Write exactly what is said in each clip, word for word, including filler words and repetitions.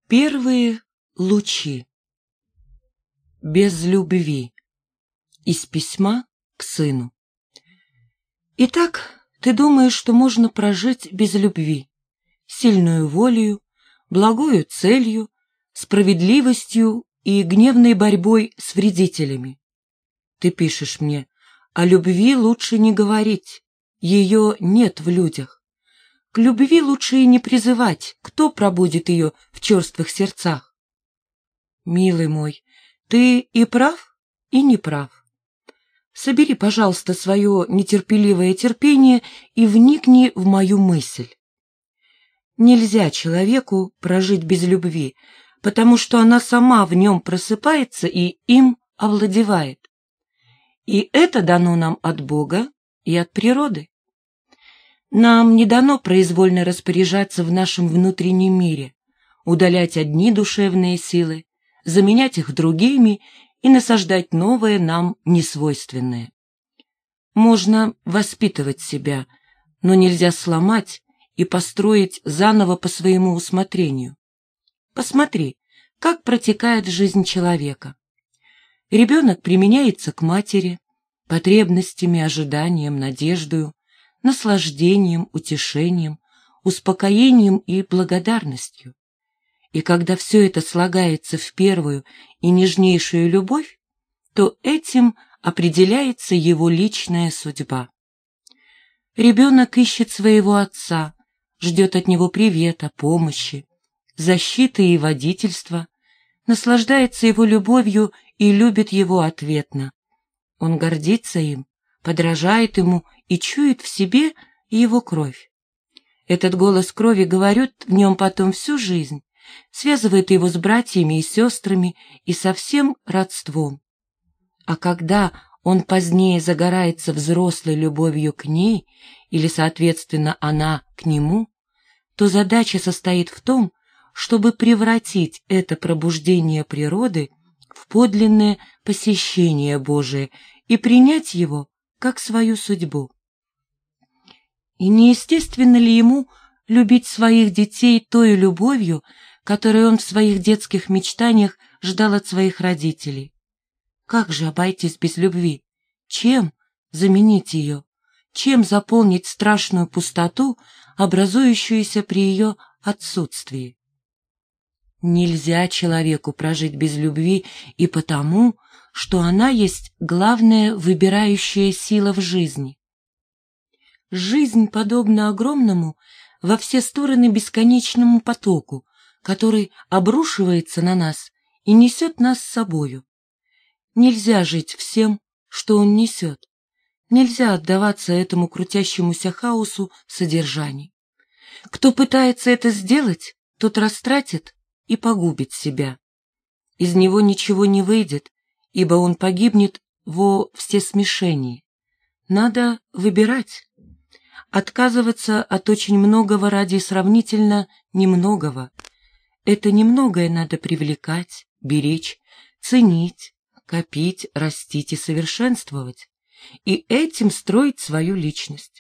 Первые лучи. Без любви. Из письма к сыну. Итак, ты думаешь, что можно прожить без любви, сильную волею, благою целью, справедливостью и гневной борьбой с вредителями. Ты пишешь мне, о любви лучше не говорить, ее нет в людях. К любви лучше и не призывать, кто пробудит ее в черствых сердцах. Милый мой, ты и прав, и не прав. Собери, пожалуйста, свое нетерпеливое терпение и вникни в мою мысль. Нельзя человеку прожить без любви, потому что она сама в нем просыпается и им овладевает. И это дано нам от Бога и от природы. Нам не дано произвольно распоряжаться в нашем внутреннем мире, удалять одни душевные силы, заменять их другими и насаждать новое нам несвойственное. Можно воспитывать себя, но нельзя сломать и построить заново по своему усмотрению. Посмотри, как протекает жизнь человека. Ребенок применяется к матери, потребностями, ожиданием, надеждою, наслаждением, утешением, успокоением и благодарностью. И когда все это слагается в первую и нежнейшую любовь, то этим определяется его личная судьба. Ребенок ищет своего отца, ждет от него привета, помощи, защиты и водительства, наслаждается его любовью и любит его ответно. Он гордится им, подражает ему и чует в себе его кровь. Этот голос крови говорит в нем потом всю жизнь, связывает его с братьями и сестрами и со всем родством. А когда он позднее загорается взрослой любовью к ней, или, соответственно, она к нему, то задача состоит в том, чтобы превратить это пробуждение природы в подлинное посещение Божие и принять его как свою судьбу. И неестественно ли ему любить своих детей той любовью, которой он в своих детских мечтаниях ждал от своих родителей? Как же обойтись без любви? Чем заменить ее? Чем заполнить страшную пустоту, образующуюся при ее отсутствии? Нельзя человеку прожить без любви и потому, что она есть главная выбирающая сила в жизни. Жизнь подобна огромному, во все стороны бесконечному потоку, который обрушивается на нас и несет нас с собою. Нельзя жить всем, что он несет. Нельзя отдаваться этому крутящемуся хаосу содержаний. Кто пытается это сделать, тот растратит и погубит себя. Из него ничего не выйдет, ибо он погибнет во всесмешении. Надо выбирать. Отказываться от очень многого ради сравнительно немногого. Это немногое надо привлекать, беречь, ценить, копить, растить и совершенствовать, и этим строить свою личность.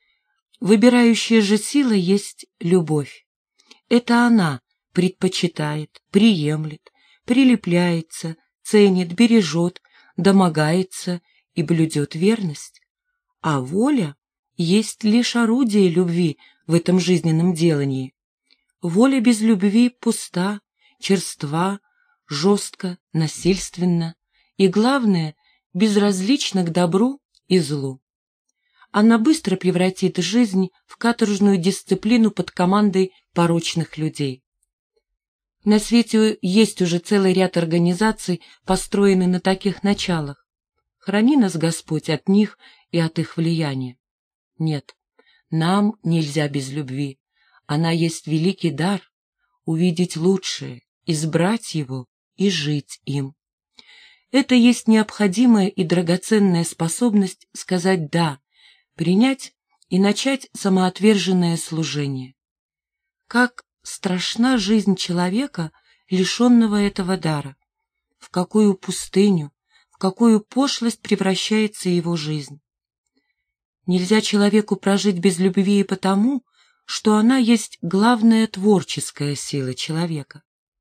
Выбирающая же сила есть любовь. Это она предпочитает, приемлет, прилепляется, ценит, бережет, домогается и блюдет верность. А воля есть лишь орудие любви в этом жизненном делании. Воля без любви пуста, черства, жестко, насильственна и, главное, безразлична к добру и злу. Она быстро превратит жизнь в каторжную дисциплину под командой порочных людей. На свете есть уже целый ряд организаций, построенных на таких началах. Храни нас, Господь, от них и от их влияния. Нет, нам нельзя без любви. Она есть великий дар — увидеть лучшее, избрать его и жить им. Это есть необходимая и драгоценная способность сказать «да», принять и начать самоотверженное служение. Как страшна жизнь человека, лишенного этого дара, в какую пустыню, в какую пошлость превращается его жизнь. Нельзя человеку прожить без любви и потому, что она есть главная творческая сила человека.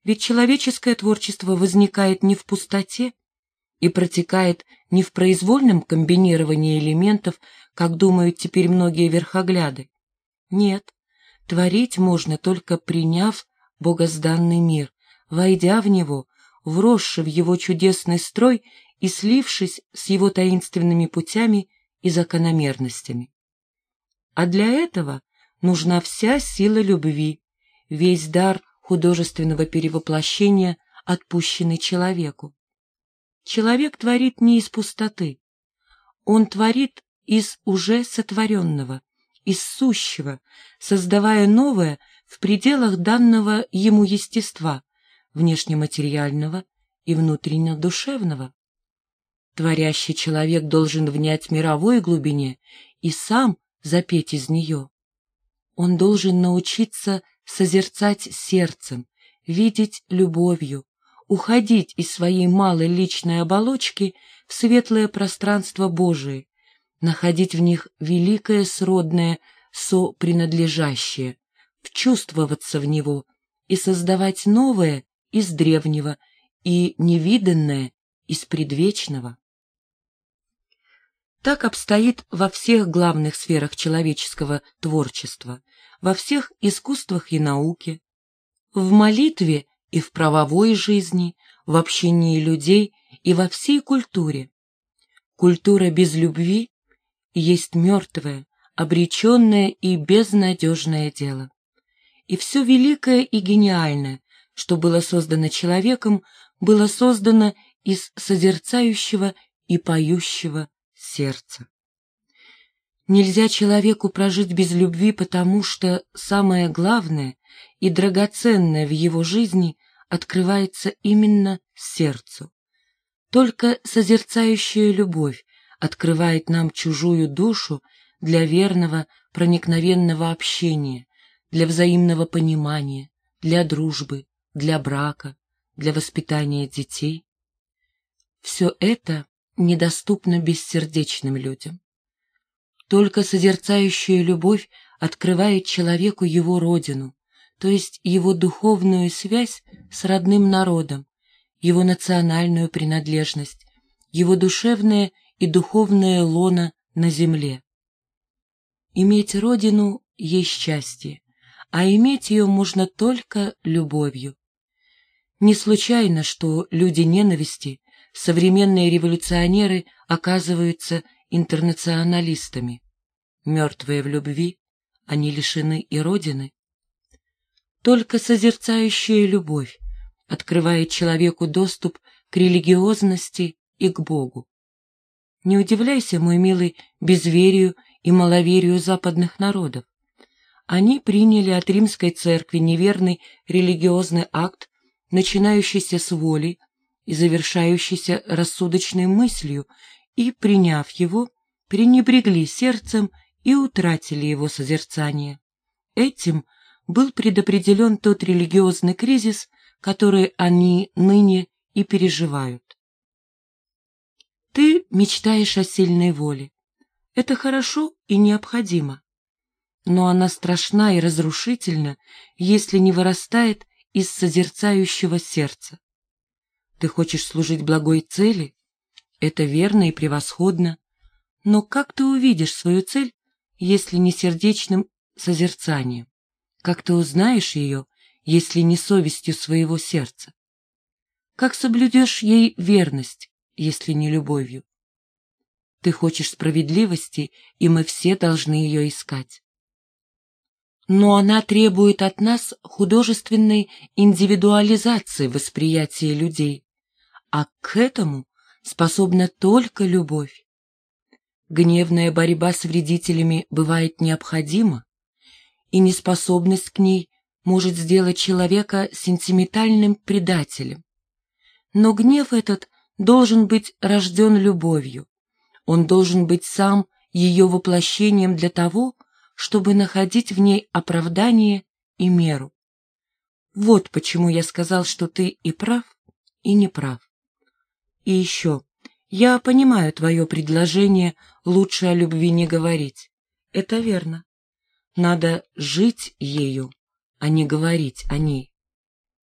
Ведь человеческое творчество возникает не в пустоте и протекает не в произвольном комбинировании элементов, как думают теперь многие верхогляды. Нет, творить можно только приняв богозданный мир, войдя в него, вросши в его чудесный строй и слившись с его таинственными путями и закономерностями. А для этого нужна вся сила любви, весь дар художественного перевоплощения, отпущенный человеку. Человек творит не из пустоты, он творит из уже сотворенного, из сущего, создавая новое в пределах данного ему естества, внешнематериального и внутренне-душевного. Творящий человек должен внять мировой глубине и сам запеть из нее. Он должен научиться созерцать сердцем, видеть любовью, уходить из своей малой личной оболочки в светлое пространство Божие, находить в них великое сродное сопринадлежащее, вчувствоваться в него и создавать новое из древнего и невиданное из предвечного. Так обстоит во всех главных сферах человеческого творчества, во всех искусствах и науке, в молитве и в правовой жизни, в общении людей и во всей культуре. Культура без любви есть мертвое, обреченное и безнадежное дело. И все великое и гениальное, что было создано человеком, было создано из созерцающего и поющего сердца. Нельзя человеку прожить без любви, потому что самое главное и драгоценное в его жизни открывается именно сердцу. Только созерцающая любовь открывает нам чужую душу для верного, проникновенного общения, для взаимного понимания, для дружбы, для брака, для воспитания детей. Все это недоступно бессердечным людям. Только созерцающая любовь открывает человеку его родину, то есть его духовную связь с родным народом, его национальную принадлежность, его душевное и духовное лоно на земле. Иметь родину есть счастье, а иметь ее можно только любовью. Не случайно, что люди ненависти, современные революционеры, оказываются интернационалистами. Мертвые в любви, они лишены и родины. Только созерцающая любовь открывает человеку доступ к религиозности и к Богу. Не удивляйся, мой милый, безверию и маловерию западных народов. Они приняли от римской церкви неверный религиозный акт, начинающийся с воли и завершающийся рассудочной мыслью, и, приняв его, пренебрегли сердцем и утратили его созерцание. Этим был предопределен тот религиозный кризис, который они ныне и переживают. Ты мечтаешь о сильной воле. Это хорошо и необходимо. Но она страшна и разрушительна, если не вырастает из созерцающего сердца. Ты хочешь служить благой цели? Это верно и превосходно. Но как ты увидишь свою цель, если не сердечным созерцанием? Как ты узнаешь ее, если не совестью своего сердца? Как соблюдешь ей верность, если не любовью? Ты хочешь справедливости, и мы все должны ее искать. Но она требует от нас художественной индивидуализации восприятия людей, а к этому способна только любовь. Гневная борьба с вредителями бывает необходима, и неспособность к ней может сделать человека сентиментальным предателем. Но гнев этот должен быть рожден любовью, он должен быть сам ее воплощением для того, чтобы находить в ней оправдание и меру. Вот почему я сказал, что ты и прав, и не прав. И еще, я понимаю твое предложение лучше о любви не говорить. Это верно. Надо жить ею, а не говорить о ней.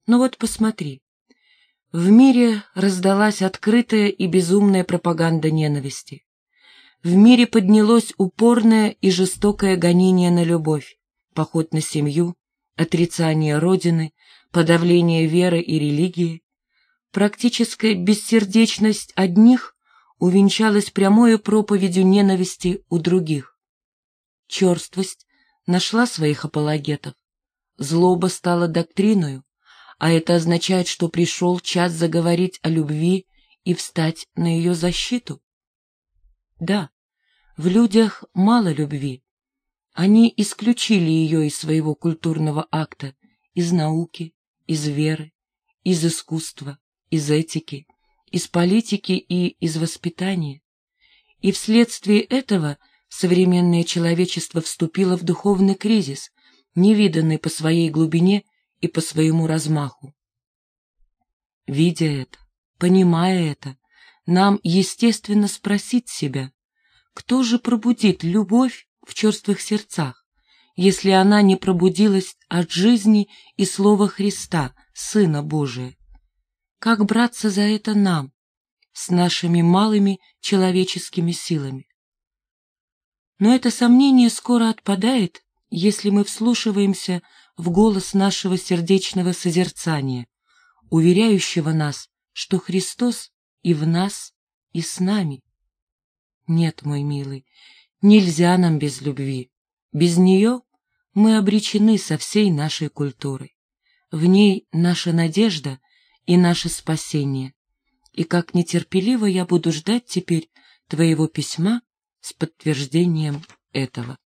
Но вот посмотри. В мире раздалась открытая и безумная пропаганда ненависти. В мире поднялось упорное и жестокое гонение на любовь, поход на семью, отрицание Родины, подавление веры и религии. Практическая бессердечность одних увенчалась прямой проповедью ненависти у других. Черствость нашла своих апологетов, злоба стала доктриною, а это означает, что пришел час заговорить о любви и встать на ее защиту. Да, в людях мало любви. Они исключили ее из своего культурного акта, из науки, из веры, из искусства, из этики, из политики и из воспитания. И вследствие этого современное человечество вступило в духовный кризис, невиданный по своей глубине и по своему размаху. Видя это, понимая это, нам естественно спросить себя, кто же пробудит любовь в черствых сердцах, если она не пробудилась от жизни и слова Христа, Сына Божия? Как браться за это нам, с нашими малыми человеческими силами? Но это сомнение скоро отпадает, если мы вслушиваемся в голос нашего сердечного созерцания, уверяющего нас, что Христос и в нас, и с нами. Нет, мой милый, нельзя нам без любви. Без нее мы обречены со всей нашей культурой. В ней наша надежда и наше спасение. И как нетерпеливо я буду ждать теперь твоего письма с подтверждением этого.